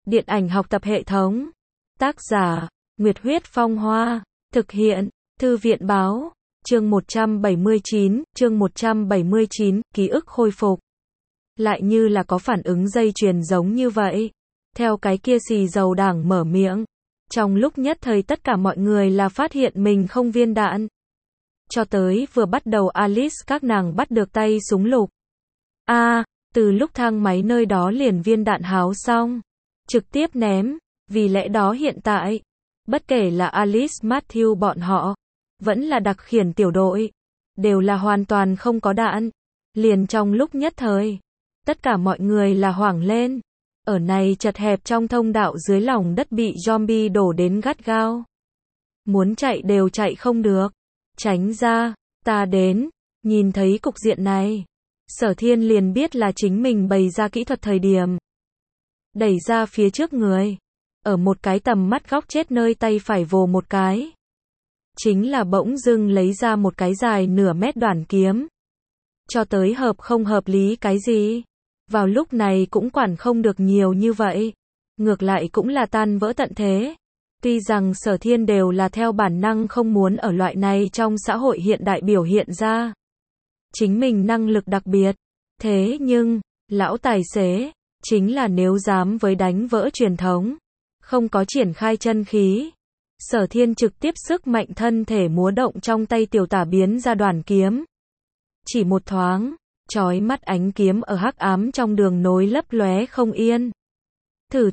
Điện ảnh học tập hệ thống. Tác giả, Nguyệt Huyết Phong Hoa. Thực hiện, Thư viện Báo. Chương 179, ký ức khôi phục. Lại như là có phản ứng dây chuyền giống như vậy. Theo cái kia xì dầu đảng mở miệng. Trong lúc nhất thời tất cả mọi người là phát hiện mình không viên đạn. Cho tới vừa bắt đầu Alice các nàng bắt được tay súng lục. Từ lúc thang máy nơi đó liền viên đạn háo xong. Trực tiếp ném. Vì lẽ đó hiện tại, bất kể là Alice Matthew bọn họ, vẫn là đặc khiển tiểu đội, đều là hoàn toàn không có đạn. Liền trong lúc nhất thời, tất cả mọi người là hoảng lên. Ở này chật hẹp trong thông đạo dưới lòng đất bị zombie đổ đến gắt gao. Muốn chạy đều chạy không được. Tránh ra, ta đến. Nhìn thấy cục diện này, Sở Thiên liền biết là chính mình bày ra kỹ thuật thời điểm. Đẩy ra phía trước người. Ở một cái tầm mắt góc chết nơi tay phải vồ một cái. Chính là bỗng dưng lấy ra một cái dài nửa mét đoản kiếm. Cho tới hợp không hợp lý cái gì. Vào lúc này cũng quản không được nhiều như vậy. Ngược lại cũng là tan vỡ tận thế. Tuy rằng Sở Thiên đều là theo bản năng không muốn ở loại này trong xã hội hiện đại biểu hiện ra chính mình năng lực đặc biệt. Thế nhưng, lão tài xế, chính là nếu dám với đánh vỡ truyền thống, không có triển khai chân khí. Sở Thiên trực tiếp sức mạnh thân thể múa động trong tay tiểu tả biến ra đoàn kiếm. Chỉ một thoáng, chói mắt ánh kiếm ở hắc ám trong đường nối lấp lóe không yên. Thử,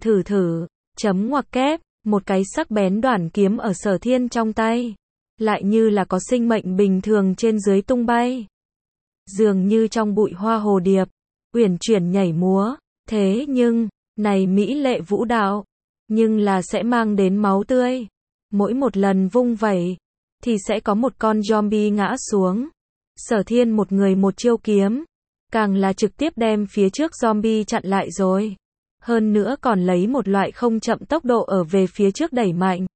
chấm ngoặc kép, một cái sắc bén đoàn kiếm ở Sở Thiên trong tay. Lại như là có sinh mệnh bình thường trên dưới tung bay. Dường như trong bụi hoa hồ điệp, uyển chuyển nhảy múa. Thế nhưng, này mỹ lệ vũ đạo, nhưng là sẽ mang đến máu tươi. Mỗi một lần vung vẩy, thì sẽ có một con zombie ngã xuống. Sở Thiên một người một chiêu kiếm, càng là trực tiếp đem phía trước zombie chặn lại rồi. Hơn nữa còn lấy một loại không chậm tốc độ ở về phía trước đẩy mạnh.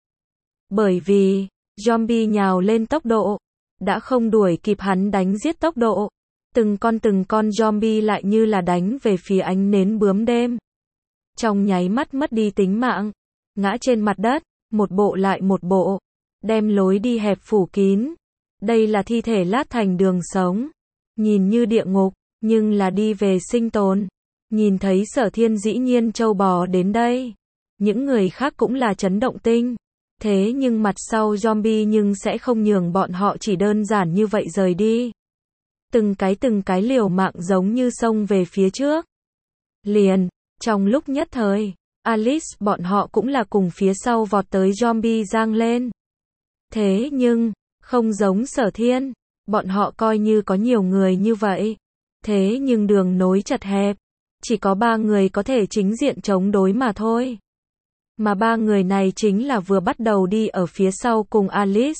Bởi vì, zombie nhào lên tốc độ, đã không đuổi kịp hắn đánh giết tốc độ. Từng con zombie lại như là đánh về phía ánh nến bướm đêm. Trong nháy mắt mất đi tính mạng, ngã trên mặt đất, một bộ lại một bộ, đem lối đi hẹp phủ kín. Đây là thi thể lát thành đường sống. Nhìn như địa ngục, nhưng là đi về sinh tồn. Nhìn thấy Sở Thiên dĩ nhiên trâu bò đến đây. Những người khác cũng là chấn động tinh. Thế nhưng mặt sau zombie nhưng sẽ không nhường bọn họ chỉ đơn giản như vậy rời đi. Từng cái liều mạng giống như xông về phía trước. Liền, trong lúc nhất thời, Alice bọn họ cũng là cùng phía sau vọt tới zombie giang lên. Thế nhưng, không giống Sở Thiên, bọn họ coi như có nhiều người như vậy. Thế nhưng đường nối chật hẹp, chỉ có 3 người có thể chính diện chống đối mà thôi. Mà 3 người này chính là vừa bắt đầu đi ở phía sau cùng Alice,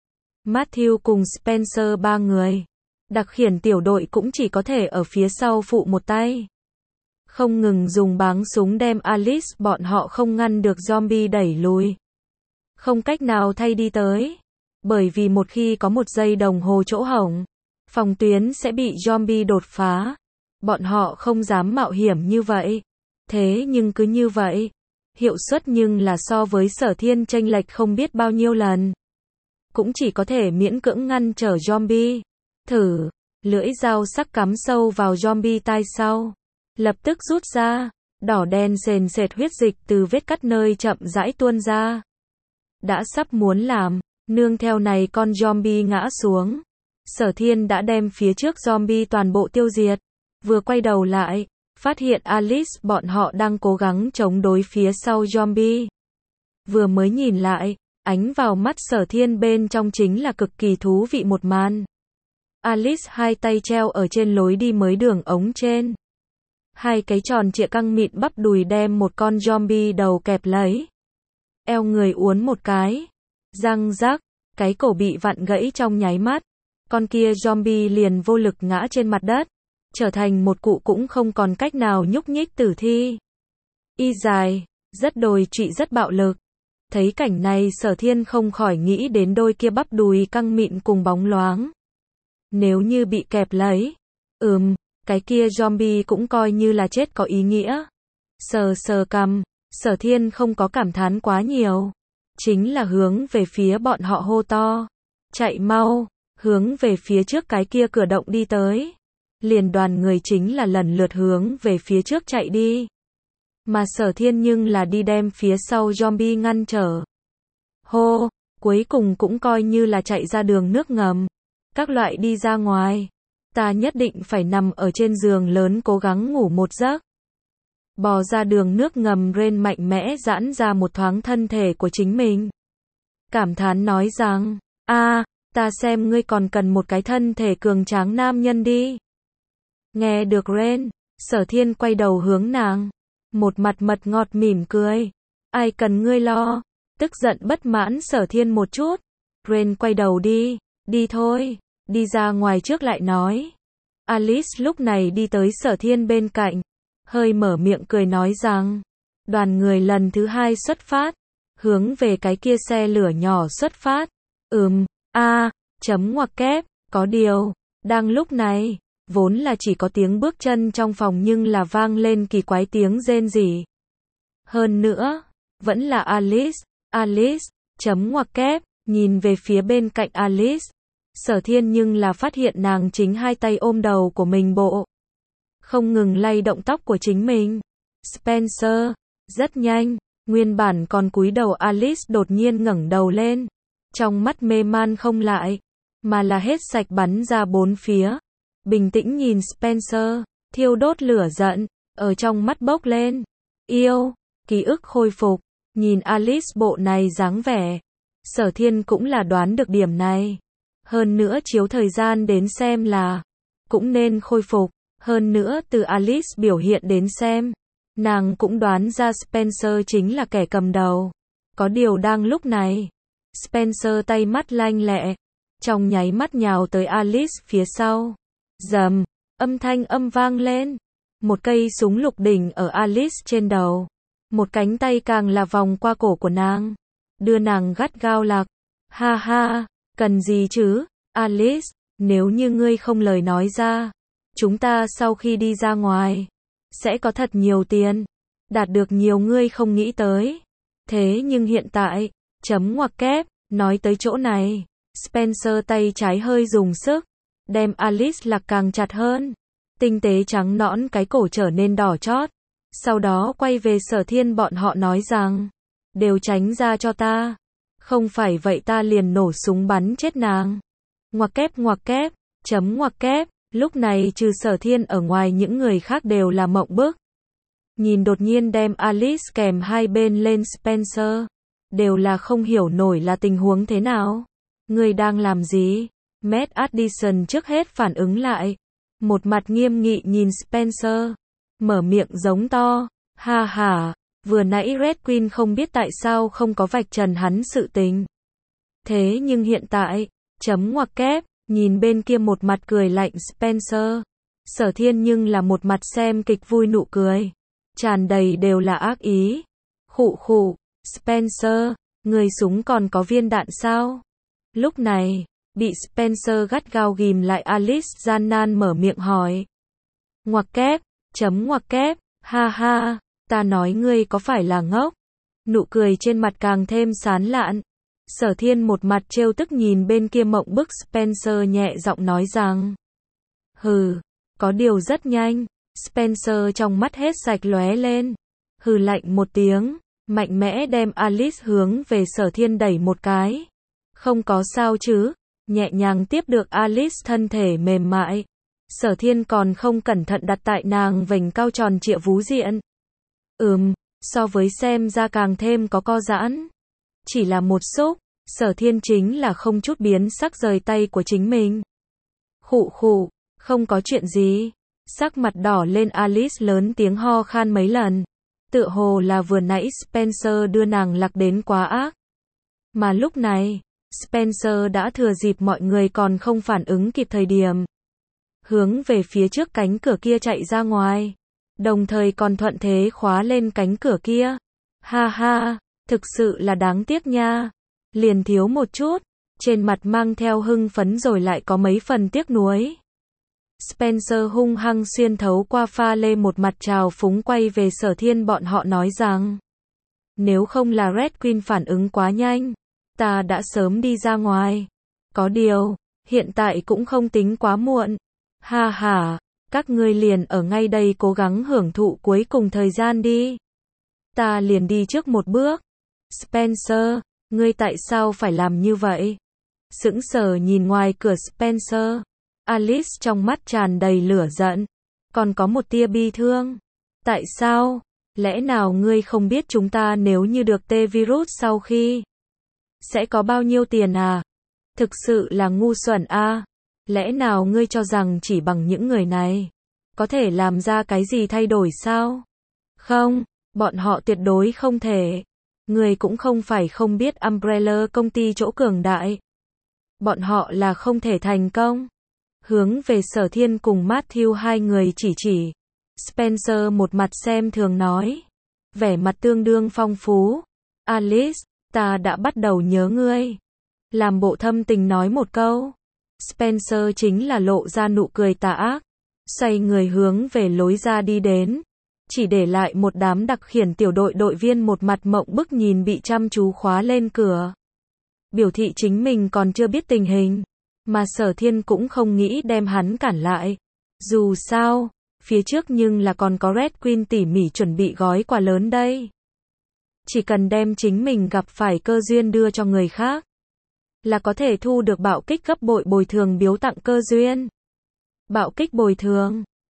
Matthew cùng Spencer 3 người. Đặc khiển tiểu đội cũng chỉ có thể ở phía sau phụ một tay. Không ngừng dùng báng súng đem Alice bọn họ không ngăn được zombie đẩy lùi. Không cách nào thay đi tới. Bởi vì một khi có một giây đồng hồ chỗ hổng, phòng tuyến sẽ bị zombie đột phá. Bọn họ không dám mạo hiểm như vậy. Thế nhưng cứ như vậy, hiệu suất nhưng là so với Sở Thiên chênh lệch không biết bao nhiêu lần. Cũng chỉ có thể miễn cưỡng ngăn trở zombie. Thử, lưỡi dao sắc cắm sâu vào zombie tai sau. Lập tức rút ra, đỏ đen sền sệt huyết dịch từ vết cắt nơi chậm rãi tuôn ra. Đã sắp muốn làm, nương theo này con zombie ngã xuống. Sở Thiên đã đem phía trước zombie toàn bộ tiêu diệt. Vừa quay đầu lại, phát hiện Alice bọn họ đang cố gắng chống đối phía sau zombie. Vừa mới nhìn lại, ánh vào mắt Sở Thiên bên trong chính là cực kỳ thú vị một màn. Alice hai tay treo ở trên lối đi mới đường ống trên. Hai cái tròn trịa căng mịn bắp đùi đem một con zombie đầu kẹp lấy. Eo người uốn một cái. Răng rắc, cái cổ bị vặn gãy trong nháy mắt. Con kia zombie liền vô lực ngã trên mặt đất. Trở thành một cụ cũng không còn cách nào nhúc nhích tử thi. Y dài, rất đồi trụy rất bạo lực. Thấy cảnh này Sở Thiên không khỏi nghĩ đến đôi kia bắp đùi căng mịn cùng bóng loáng. Nếu như bị kẹp lấy, cái kia zombie cũng coi như là chết có ý nghĩa. Sờ sờ cằm, Sở Thiên không có cảm thán quá nhiều. Chính là hướng về phía bọn họ hô to. Chạy mau, hướng về phía trước cái kia cửa động đi tới. Liền đoàn người chính là lần lượt hướng về phía trước chạy đi. Mà Sở Thiên nhưng là đi đem phía sau zombie ngăn trở. Hô, cuối cùng cũng coi như là chạy ra đường nước ngầm. Các loại đi ra ngoài. Ta nhất định phải nằm ở trên giường lớn cố gắng ngủ một giấc. Bò ra đường nước ngầm, Ren mạnh mẽ giãn ra một thoáng thân thể của chính mình. Cảm thán nói rằng, ta xem ngươi còn cần một cái thân thể cường tráng nam nhân đi. Nghe được Ren, Sở Thiên quay đầu hướng nàng. Một mặt mật ngọt mỉm cười. Ai cần ngươi lo. Tức giận bất mãn Sở Thiên một chút. Ren quay đầu đi thôi, đi ra ngoài trước lại nói. Alice lúc này đi tới Sở Thiên bên cạnh. Hơi mở miệng cười nói rằng, đoàn người lần thứ 2 xuất phát, hướng về cái kia xe lửa nhỏ xuất phát. Chấm ngoặc kép, có điều, đang lúc này, vốn là chỉ có tiếng bước chân trong phòng nhưng là vang lên kỳ quái tiếng rên rỉ. Hơn nữa, vẫn là Alice, chấm ngoặc kép, nhìn về phía bên cạnh Alice. Sở Thiên nhưng là phát hiện nàng chính hai tay ôm đầu của mình bộ. Không ngừng lay động tóc của chính mình. Spencer, rất nhanh, nguyên bản còn cúi đầu Alice đột nhiên ngẩng đầu lên. Trong mắt mê man không lại, mà là hết sạch bắn ra bốn phía. Bình tĩnh nhìn Spencer, thiêu đốt lửa giận, ở trong mắt bốc lên. Yêu, ký ức khôi phục, nhìn Alice bộ này dáng vẻ. Sở Thiên cũng là đoán được điểm này. Hơn nữa chiếu thời gian đến xem là, cũng nên khôi phục. Hơn nữa từ Alice biểu hiện đến xem, nàng cũng đoán ra Spencer chính là kẻ cầm đầu. Có điều đang lúc này, Spencer tay mắt lanh lẹ, trong nháy mắt nhào tới Alice phía sau. Rầm, âm thanh vang lên. Một cây súng lục đỉnh ở Alice trên đầu. Một cánh tay càng là vòng qua cổ của nàng, đưa nàng gắt gao lạc. Ha ha, cần gì chứ, Alice, nếu như ngươi không lời nói ra, chúng ta sau khi đi ra ngoài, sẽ có thật nhiều tiền, đạt được nhiều ngươi không nghĩ tới. Thế nhưng hiện tại, chấm ngoặc kép, nói tới chỗ này, Spencer tay trái hơi dùng sức, đem Alice lạc càng chặt hơn. Tinh tế trắng nõn cái cổ trở nên đỏ chót. Sau đó quay về Sở Thiên bọn họ nói rằng, đều tránh ra cho ta. Không phải vậy ta liền nổ súng bắn chết nàng. Ngoặc kép, chấm ngoặc kép. Lúc này trừ Sở Thiên ở ngoài những người khác đều là mộng bức. Nhìn đột nhiên đem Alice kèm hai bên lên Spencer. Đều là không hiểu nổi là tình huống thế nào. Người đang làm gì? Matt Addison trước hết phản ứng lại. Một mặt nghiêm nghị nhìn Spencer. Mở miệng giống to. Ha ha, vừa nãy Red Queen không biết tại sao không có vạch trần hắn sự tình. Thế nhưng hiện tại, chấm ngoặc kép, nhìn bên kia một mặt cười lạnh Spencer. Sở Thiên nhưng là một mặt xem kịch vui nụ cười. Tràn đầy đều là ác ý. Khụ khụ, Spencer, người súng còn có viên đạn sao? Lúc này, bị Spencer gắt gao ghìm lại Alice gian nan mở miệng hỏi. Ngoặc kép, chấm ngoặc kép, ha ha, ta nói ngươi có phải là ngốc? Nụ cười trên mặt càng thêm sán lạn. Sở Thiên một mặt trêu tức nhìn bên kia mộng bức Spencer nhẹ giọng nói rằng. Hừ, có điều rất nhanh, Spencer trong mắt hết sạch lóe lên. Hừ lạnh một tiếng, mạnh mẽ đem Alice hướng về Sở Thiên đẩy một cái. Không có sao chứ, nhẹ nhàng tiếp được Alice thân thể mềm mại. Sở Thiên còn không cẩn thận đặt tại nàng vành cao tròn trịa vú diện. So với xem ra càng thêm có co giãn. Chỉ là một xúc, Sở Thiên chính là không chút biến sắc rời tay của chính mình. Khụ khụ, không có chuyện gì. Sắc mặt đỏ lên Alice lớn tiếng ho khan mấy lần. Tựa hồ là vừa nãy Spencer đưa nàng lạc đến quá ác. Mà lúc này, Spencer đã thừa dịp mọi người còn không phản ứng kịp thời điểm. Hướng về phía trước cánh cửa kia chạy ra ngoài. Đồng thời còn thuận thế khóa lên cánh cửa kia. Ha ha, thực sự là đáng tiếc nha. Liền thiếu một chút. Trên mặt mang theo hưng phấn rồi lại có mấy phần tiếc nuối. Spencer hung hăng xuyên thấu qua pha lê một mặt trào phúng quay về Sở Thiên bọn họ nói rằng. Nếu không là Red Queen phản ứng quá nhanh, ta đã sớm đi ra ngoài. Có điều, hiện tại cũng không tính quá muộn. Ha ha, các ngươi liền ở ngay đây cố gắng hưởng thụ cuối cùng thời gian đi. Ta liền đi trước một bước. Spencer, ngươi tại sao phải làm như vậy? Sững sờ nhìn ngoài cửa Spencer. Alice trong mắt tràn đầy lửa giận, còn có một tia bi thương. Tại sao? Lẽ nào ngươi không biết chúng ta nếu như được T-virus sau khi sẽ có bao nhiêu tiền à? Thực sự là ngu xuẩn a. Lẽ nào ngươi cho rằng chỉ bằng những người này có thể làm ra cái gì thay đổi sao? Không, bọn họ tuyệt đối không thể. Ngươi cũng không phải không biết Umbrella công ty chỗ cường đại. Bọn họ là không thể thành công. Hướng về Sở Thiên cùng Matthew hai người chỉ. Spencer một mặt xem thường nói. Vẻ mặt tương đương phong phú. Alice, ta đã bắt đầu nhớ ngươi. Làm bộ thâm tình nói một câu. Spencer chính là lộ ra nụ cười tà ác. Xoay người hướng về lối ra đi đến. Chỉ để lại một đám đặc khiển tiểu đội đội viên một mặt mộng bức nhìn bị chăm chú khóa lên cửa. Biểu thị chính mình còn chưa biết tình hình. Mà Sở Thiên cũng không nghĩ đem hắn cản lại. Dù sao, phía trước nhưng là còn có Red Queen tỉ mỉ chuẩn bị gói quà lớn đây. Chỉ cần đem chính mình gặp phải cơ duyên đưa cho người khác, là có thể thu được bạo kích gấp bội bồi thường biếu tặng cơ duyên. Bạo kích bồi thường.